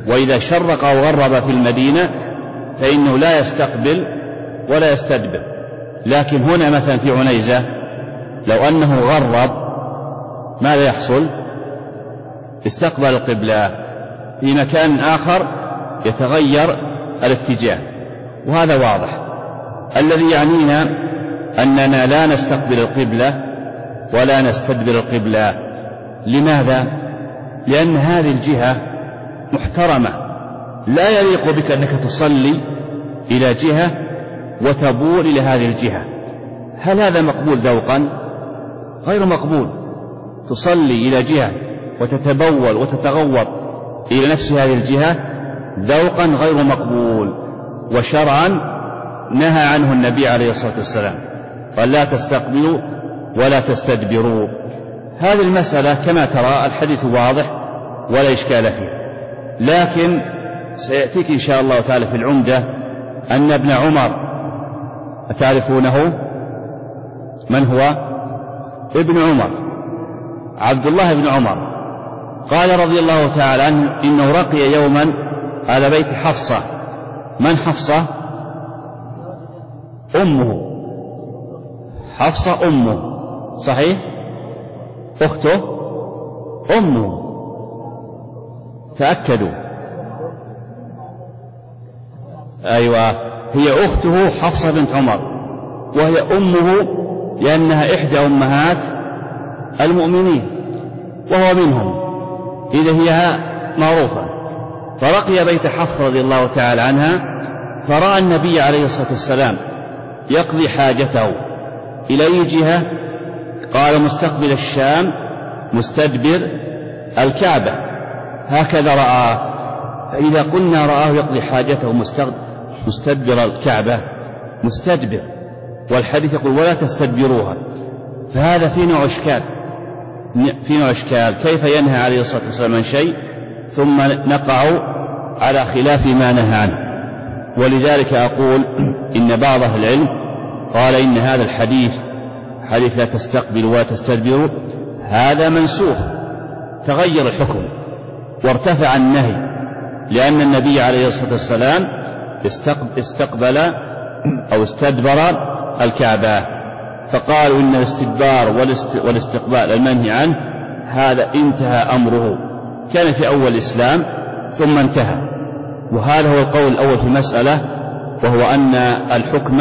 وإذا شرق أو غرب في المدينة فإنه لا يستقبل ولا يستدبر. لكن هنا مثلا في عنيزة لو أنه غرب ماذا يحصل؟ استقبل القبلة. في مكان آخر يتغير الاتجاه، وهذا واضح. الذي يعنينا أننا لا نستقبل القبلة ولا نستدبر القبلة. لماذا؟ لأن هذه الجهة محترمة، لا يليق بك أنك تصلي إلى جهة وتبول إلى هذه الجهة. هل هذا مقبول ذوقا؟ غير مقبول. تصلي إلى جهة وتتبول وتتغوط إلى نفس هذه الجهة ذوقا غير مقبول، وشرعا نهى عنه النبي عليه الصلاة والسلام، قال لا تستقبلوا ولا تستدبروا. هذه المسألة كما ترى الحديث واضح ولا إشكال فيه. لكن سيأتيك إن شاء الله تعالى في العمدة أن ابن عمر، أتعرفونه؟ من هو؟ ابن عمر، عبد الله بن عمر، قال رضي الله تعالى عنه إنه رقي يوما على بيت حفصة. من حفصة؟ أمه. حفصة أمه، صحيح؟ أخته أمه، تأكدوا. أيوة، هي أخته حفصة بنت عمر، وهي أمه لأنها إحدى أمهات المؤمنين وهو منهم، إذا هي معروفة. فرقي بيت حفصة رضي الله تعالى عنها، فرأى النبي عليه الصلاة والسلام يقضي حاجته إلى أي جهة؟ قال مستقبل الشام مستدبر الكعبة، هكذا رآه. فإذا قلنا رآه يقضي حاجته مستدبر الكعبة مستدبر، والحديث يقول ولا تستدبروها، فهذا في نوع إشكال. كيف ينهى عليه الصلاة والسلام عن شيء ثم نقع على خلاف ما نهى عنه؟ ولذلك أقول إن بعض أهل العلم قال إن هذا الحديث حديث لا تستقبل ولا تستدبر هذا منسوخ، تغير الحكم وارتفع النهي، لأن النبي عليه الصلاة والسلام استقبل أو استدبر الكعبة، فقالوا إن الاستدبار والاستقبال المنهي عنه هذا انتهى أمره، كان في أول الإسلام ثم انتهى. وهذا هو القول الأول في المسألة، وهو أن الحكم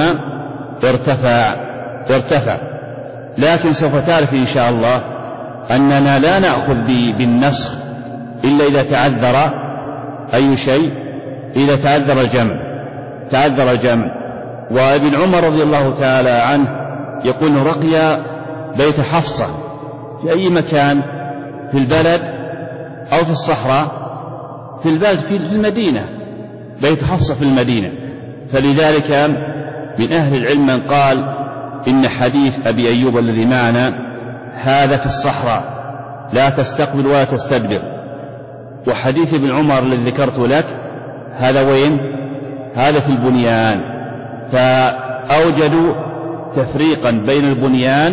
ارتفع. لكن سوف تعرف إن شاء الله أننا لا نأخذ بالنسخ إلا إذا تعذر أي شيء، إذا تعذر الجمع. وابن عمر رضي الله تعالى عنه يقول رقي بيت حفصة في أي مكان، في البلد أو في الصحراء؟ في البلد، في المدينة، بيت حفصة في المدينة. فلذلك من أهل العلم من قال إن حديث أبي أيوب الذي معنا هذا في الصحراء لا تستقبل ولا تستدبر، وحديث ابن عمر الذي ذكرت لك هذا وين؟ هذا في البنيان. فأوجدوا تفريقا بين البنيان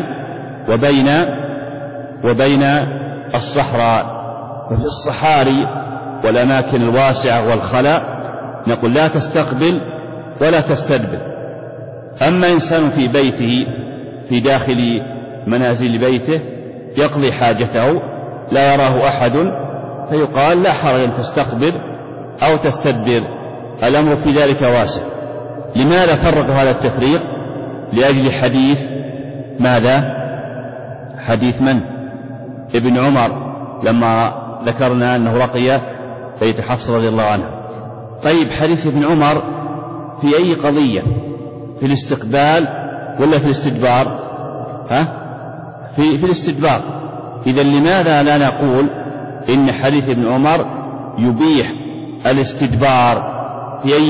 وبين الصحراء. وفي الصحاري والأماكن الواسعة والخلاء نقول لا تستقبل ولا تستدبر. أما إنسان في بيته في داخل منازل بيته يقضي حاجته لا يراه أحد، فيقال لا حرج أن تستقبل أو تستدبر، الأمر في ذلك واسع. لماذا فرق هذا التفريق؟ لأجل حديث ماذا؟ حديث من؟ ابن عمر، لما ذكرنا أنه رقي بيت حفصة رضي الله عنها. طيب حديث ابن عمر في أي قضية؟ في الاستقبال ولا في الاستدبار؟ في الاستدبار. إذا لماذا لا نقول إن حديث ابن عمر يبيح الاستدبار في أي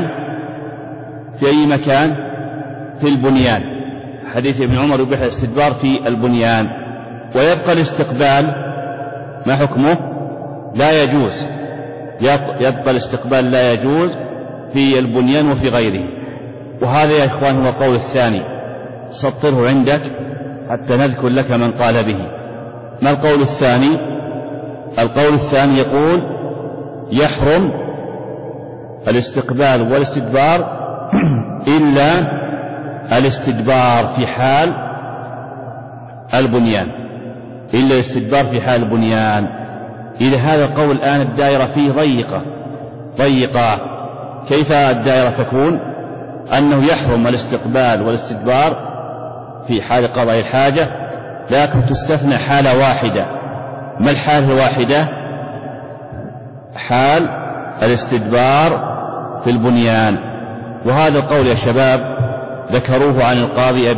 مكان؟ في البنيان. حديث ابن عمر يبيح الاستدبار في البنيان، ويبقى الاستقبال ما حكمه؟ لا يجوز. يبقى الاستقبال لا يجوز في البنيان وفي غيره. وهذا يا إخوان هو القول الثاني، سطره عندك حتى نذكر لك من قال به. ما القول الثاني؟ القول الثاني يقول يحرم الاستقبال والاستدبار إلا الاستدبار في حال البنيان، إلا الاستدبار في حال البنيان. إذا هذا القول الآن الدائرة فيه ضيقة. كيف الدائرة تكون؟ أنه يحرم الاستقبال والاستدبار في حال قضاء الحاجة، لكن تستثنى حالة واحدة. ما الحالة الواحدة؟ حال الاستدبار في البنيان. وهذا القول يا شباب ذكروه عن القاضي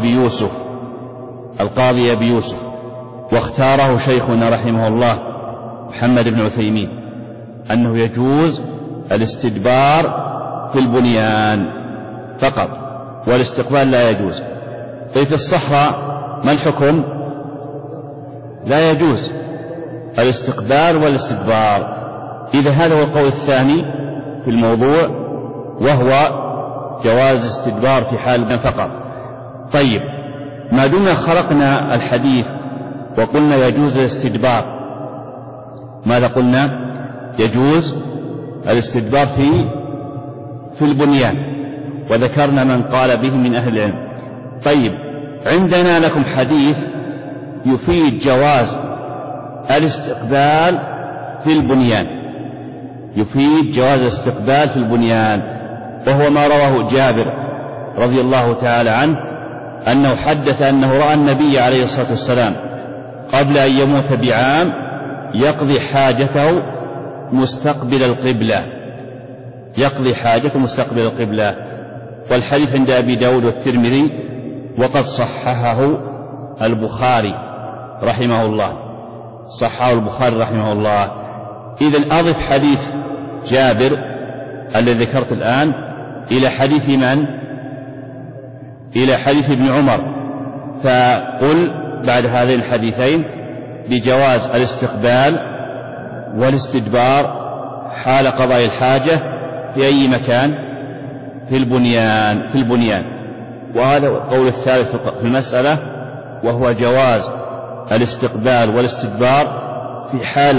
أبي يوسف، واختاره شيخنا رحمه الله محمد بن عثيمين، أنه يجوز الاستدبار في البنيان فقط، والاستقبال لا يجوز. طيب في الصحراء ما الحكم؟ لا يجوز الاستقبال والاستدبار. إذا هذا هو القول الثاني في الموضوع، وهو جواز الاستدبار في حال البنيان فقط. طيب ما دمنا خلقنا الحديث وقلنا يجوز الاستدبار، ماذا قلنا؟ يجوز الاستدبار في البنيان، وذكرنا من قال به من أهل العلم. طيب عندنا لكم حديث يفيد جواز الاستقبال في البنيان، يفيد جواز الاستقبال في البنيان، وهو ما رواه جابر رضي الله تعالى عنه أنه حدث أنه رأى النبي عليه الصلاة والسلام قبل أن يموت بعام يقضي حاجته مستقبل القبلة، والحديث عند أبي داود والترمذي، وقد صححه البخاري رحمه الله. إذن أضف حديث جابر الذي ذكرت الآن إلى حديث من؟ إلى حديث ابن عمر، فقل بعد هذين الحديثين بجواز الاستقبال والاستدبار حال قضاء الحاجة في أي مكان في البنيان. وهذا القول الثالث في المسألة، وهو جواز الاستقبال والاستدبار في حال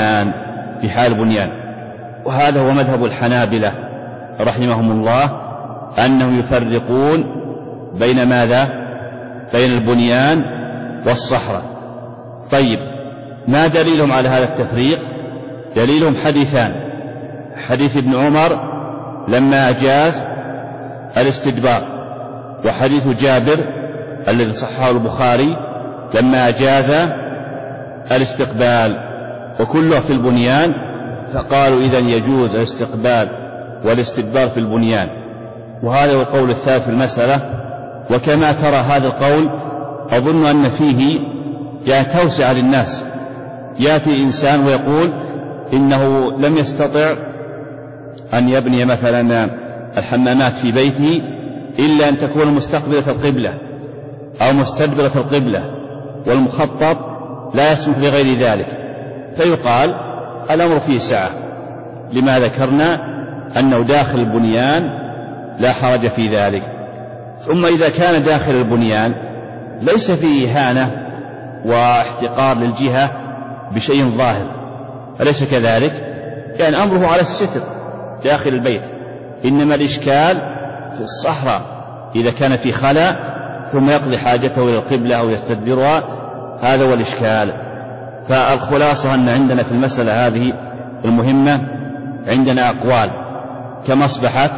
البنيان. وهذا هو مذهب الحنابلة رحمهم الله، أنهم يفرقون بين ماذا؟ بين البنيان والصحراء. طيب ما دليلهم على هذا التفريق؟ دليلهم حديثان: حديث ابن عمر لما أجاز الاستدبار، وحديث جابر الذي صححه البخاري لما أجاز الاستقبال، وكله في البنيان، فقالوا إذن يجوز الاستقبال والاستدبار في البنيان. وهذا هو القول الثالث في المسألة. وكما ترى هذا القول أظن أن فيه توسع للناس. يأتي إنسان ويقول إنه لم يستطع أن يبني مثلا الحمامات في بيته إلا أن تكون مستقبلة القبلة أو مستدبرة القبلة، والمخطط لا يسمح بغير ذلك، فيقال الأمر فيه سعة لما ذكرنا أنه داخل البنيان لا حرج في ذلك. ثم إذا كان داخل البنيان ليس فيه إهانة واحتقار للجهة بشيء ظاهر، أليس كذلك؟ كان أمره على الستر داخل البيت، إنما الإشكال في الصحراء إذا كان في خلاء ثم يقضي حاجته إلى القبلة أو يستدبرها، هذا هو الإشكال. فالخلاصة أن عندنا في المسألة هذه المهمة عندنا أقوال كما أصبحت.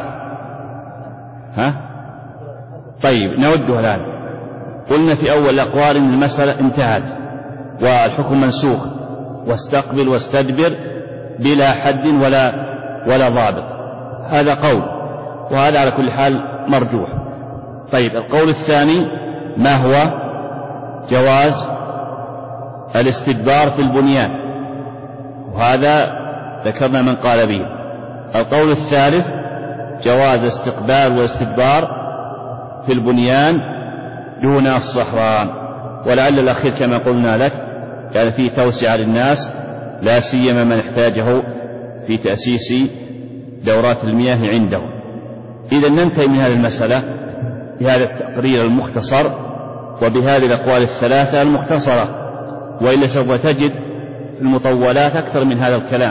طيب نودها الآن. قلنا في أول الأقوال إن المسألة انتهت والحكم منسوخ، واستقبل واستدبر بلا حد ولا ضابط، هذا قول، وهذا على كل حال مرجوح. طيب القول الثاني ما هو؟ جواز الاستدبار في البنيان، وهذا ذكرنا من قال به. القول الثالث جواز استقبال واستدبار في البنيان دون الصحراء، ولعل الأخير كما قلنا لك كان فيه توسعة للناس، لا سيما من احتاجه في تأسيس دورات المياه عنده. إذا ننتهي من هذه المسألة بهذا التقرير المختصر وبهذه الأقوال الثلاثة المختصرة، وإلا سوف تجد في المطولات أكثر من هذا الكلام،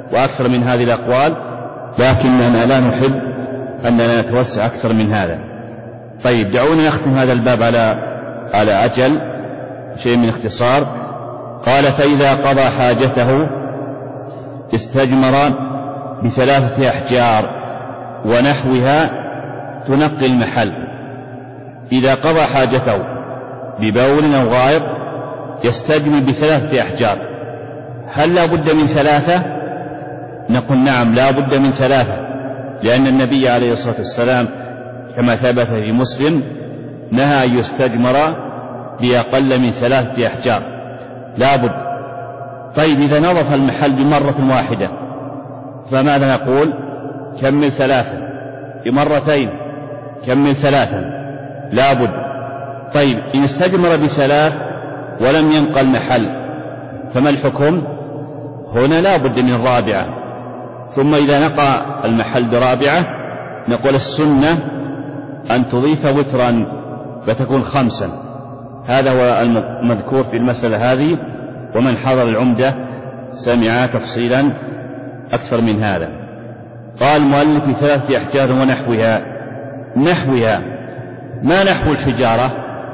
وأكثر من هذه الأقوال، لكننا لا نحب أننا نتوسع أكثر من هذا. طيب دعونا نختم هذا الباب على أجل شيء من اختصار. قال: فإذا قضى حاجته استجمر ب3 أحجار ونحوها تنقي المحل. إذا قضى حاجته ببول أو غائط يستجمر ب3 أحجار. هل لا بد من 3؟ نقول نعم، لا بد من 3، لأن النبي عليه الصلاة والسلام كما ثبت في مسلم نهى أن يستجمر بأقل من 3 أحجار، لا بد. طيب إذا نظف المحل بمرة واحدة فماذا نقول؟ كمل 3، بمرتين كمل 3، لا بد. طيب إن استجمر ب3 ولم ينقى المحل فما الحكم؟ هنا لا بد من 4. ثم إذا نقى المحل ب4 نقول السنة أن تضيف وترا فتكون 5. هذا هو المذكور في المسألة هذه، ومن حضر العمدة سمع تفصيلا أكثر من هذا. قال المؤلف ب3 أحجار ونحوها. نحوها ما نحو الحجارة؟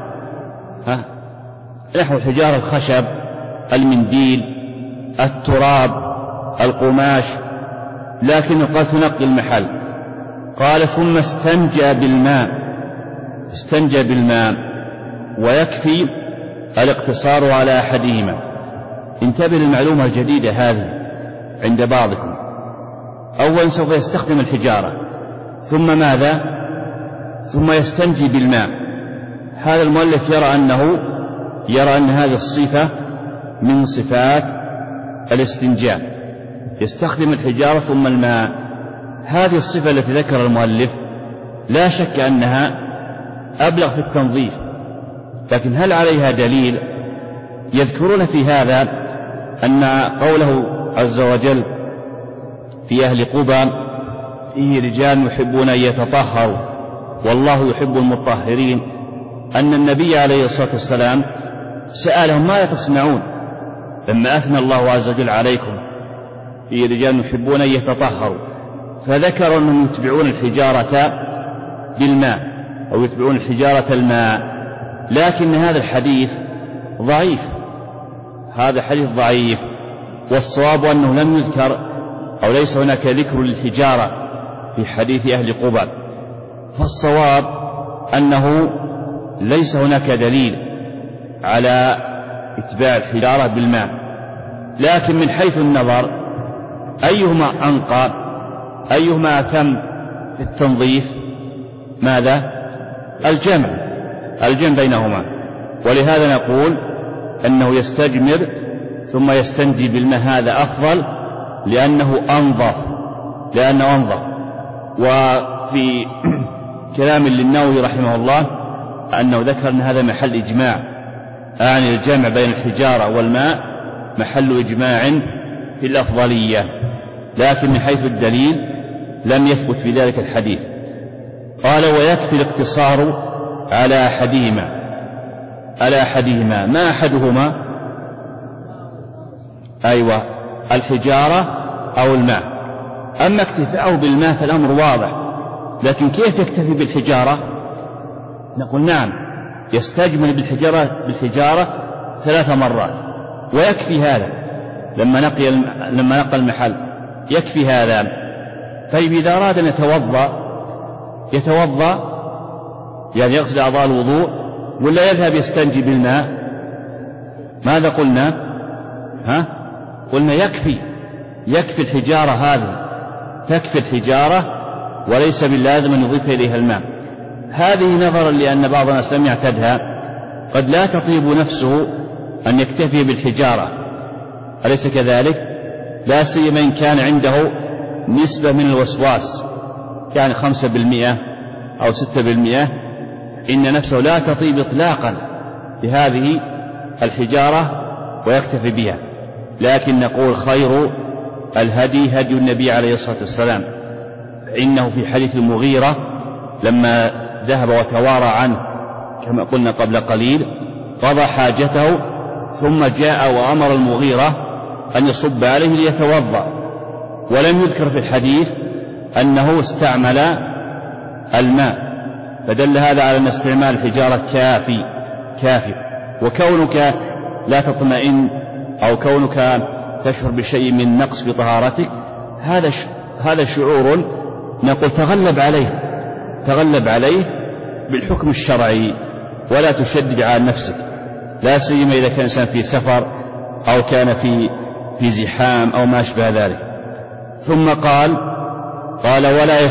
نحو الحجارة الخشب، المنديل، التراب، القماش، لكن قال تنقي المحل. قال: ثم استنجى بالماء ويكفي الاقتصار على أحدهما. انتبه للمعلومة الجديدة هذه عند بعضكم. أولا سوف يستخدم الحجارة، ثم ماذا؟ ثم يستنجي بالماء. هذا المؤلف يرى أن هذه الصفة من صفات الاستنجاء، يستخدم الحجارة ثم الماء. هذه الصفة التي ذكر المؤلف لا شك أنها أبلغ في التنظيف، لكن هل عليها دليل؟ يذكرون في هذا أن قوله عز وجل في أهل قبى: فيه رجال يحبون أن يتطهروا والله يحب المطهرين، أن النبي عليه الصلاة والسلام سألهم: ماذا تصنعون لما أثنى الله عز وجل عليكم؟ فيه رجال يحبون أن يتطهروا، فذكروا أنهم يتبعون الحجارة بالماء أو يتبعون الحجارة الماء. لكن هذا الحديث ضعيف، هذا حديث ضعيف، والصواب أنه لم يذكر أو ليس هناك ذكر للحجارة في حديث أهل قبى. فالصواب أنه ليس هناك دليل على اتباع الحجارة بالماء. لكن من حيث النظر أيهما أنقى، أيهما أتم في التنظيف؟ ماذا؟ الجمع بينهما. ولهذا نقول أنه يستجمر ثم يستنجي بالماء، هذا أفضل لأنه أنظف. وفي كلام للنووي رحمه الله أنه ذكر أن هذا محل إجماع، يعني الجمع بين الحجارة والماء محل إجماع في الأفضلية، لكن من حيث الدليل لم يثبت في ذلك الحديث. قال: ويكفي الاقتصار على أحدهما. ما أحدهما؟ أيوة، الحجارة أو الماء. أما اكتفاءه بالماء فالأمر واضح، لكن كيف يكتفي بالحجارة؟ نقول نعم، يستجمل بالحجارة 3 مرات ويكفي هذا. لما نقى المحل يكفي هذا. طيب إذا أراد أن يتوضأ يعني يغسل أعضاء الوضوء ولا يذهب يستنجي بالماء؟ ماذا قلنا؟ قلنا يكفي الحجارة، هذه تكفي الحجارة وليس باللازم أن يضيف إليها الماء. هذه نظرا لأن بعض الناس لم يعتدها، قد لا تطيب نفسه أن يكتفي بالحجارة، أليس كذلك؟ لا سيما إن كان عنده نسبة من الوسواس، يعني 5% أو 6%، إن نفسه لا تطيب إطلاقا بهذه الحجارة ويكتفي بها. لكن نقول خير الهدي هدي النبي عليه الصلاة والسلام، إنه في حديث المغيرة لما ذهب وتوارى عنه كما قلنا قبل قليل قضى حاجته ثم جاء وأمر المغيرة أن يصب عليه ليتوضأ، ولم يذكر في الحديث أنه استعمل الماء، فدل هذا على أن استعمال الحجارة كافي. وكونك لا تطمئن أو كونك تشعر بشيء من نقص في طهارتك هذا شعور نقول تغلب عليه بالحكم الشرعي، ولا تشدد على نفسك، لا سيما إذا كان الإنسان في سفر أو كان في زحام أو ما أشبه ذلك. ثم قال ولا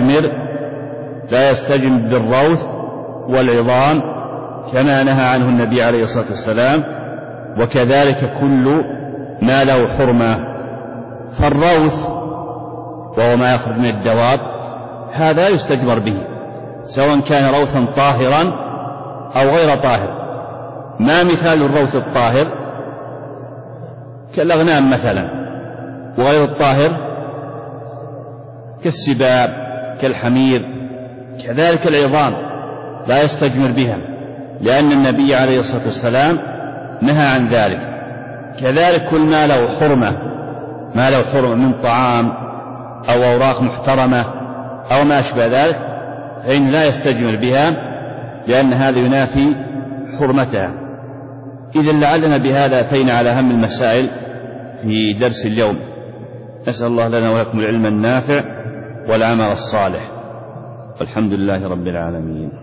يستجمر بالروث والعظام كما نهى عنه النبي عليه الصلاة والسلام، وكذلك كل ما له حرمة. فالروث وهو ما يخرج من الدواب هذا يستجمر به، سواء كان روثا طاهرا أو غير طاهر. ما مثال الروث الطاهر؟ كالأغنام مثلا، وغير الطاهر كالسباع كالحمير، كذلك العظام لا يستجمر بها، لأن النبي عليه الصلاة والسلام نهى عن ذلك. كذلك كل ما له حرمة من طعام أو أوراق محترمة أو ما أشبه ذلك فإن لا يستجمر بها، لأن هذا ينافي حرمتها. إذن لعلنا بهذا أتينا على أهم المسائل في درس اليوم. نسأل الله لنا ولكم العلم النافع والعمل الصالح، والحمد لله رب العالمين.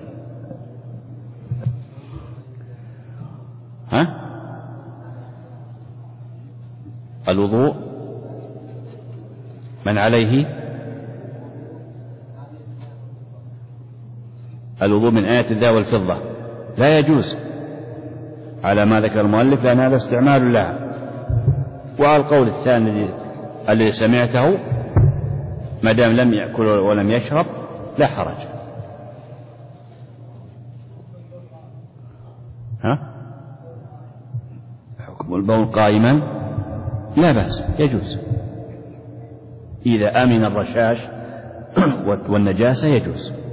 الوضوء من عليه الوضوء من آية الذهب والفضة لا يجوز على ما ذكر المؤلف، لأن هذا استعمال لها. وعلى القول الثاني الذي سمعته ما دام لم يأكل ولم يشرب لا حرج. حكم البول قائما لا بأس يجوز، إذا أمن الرشاش والنجاسة يجوز.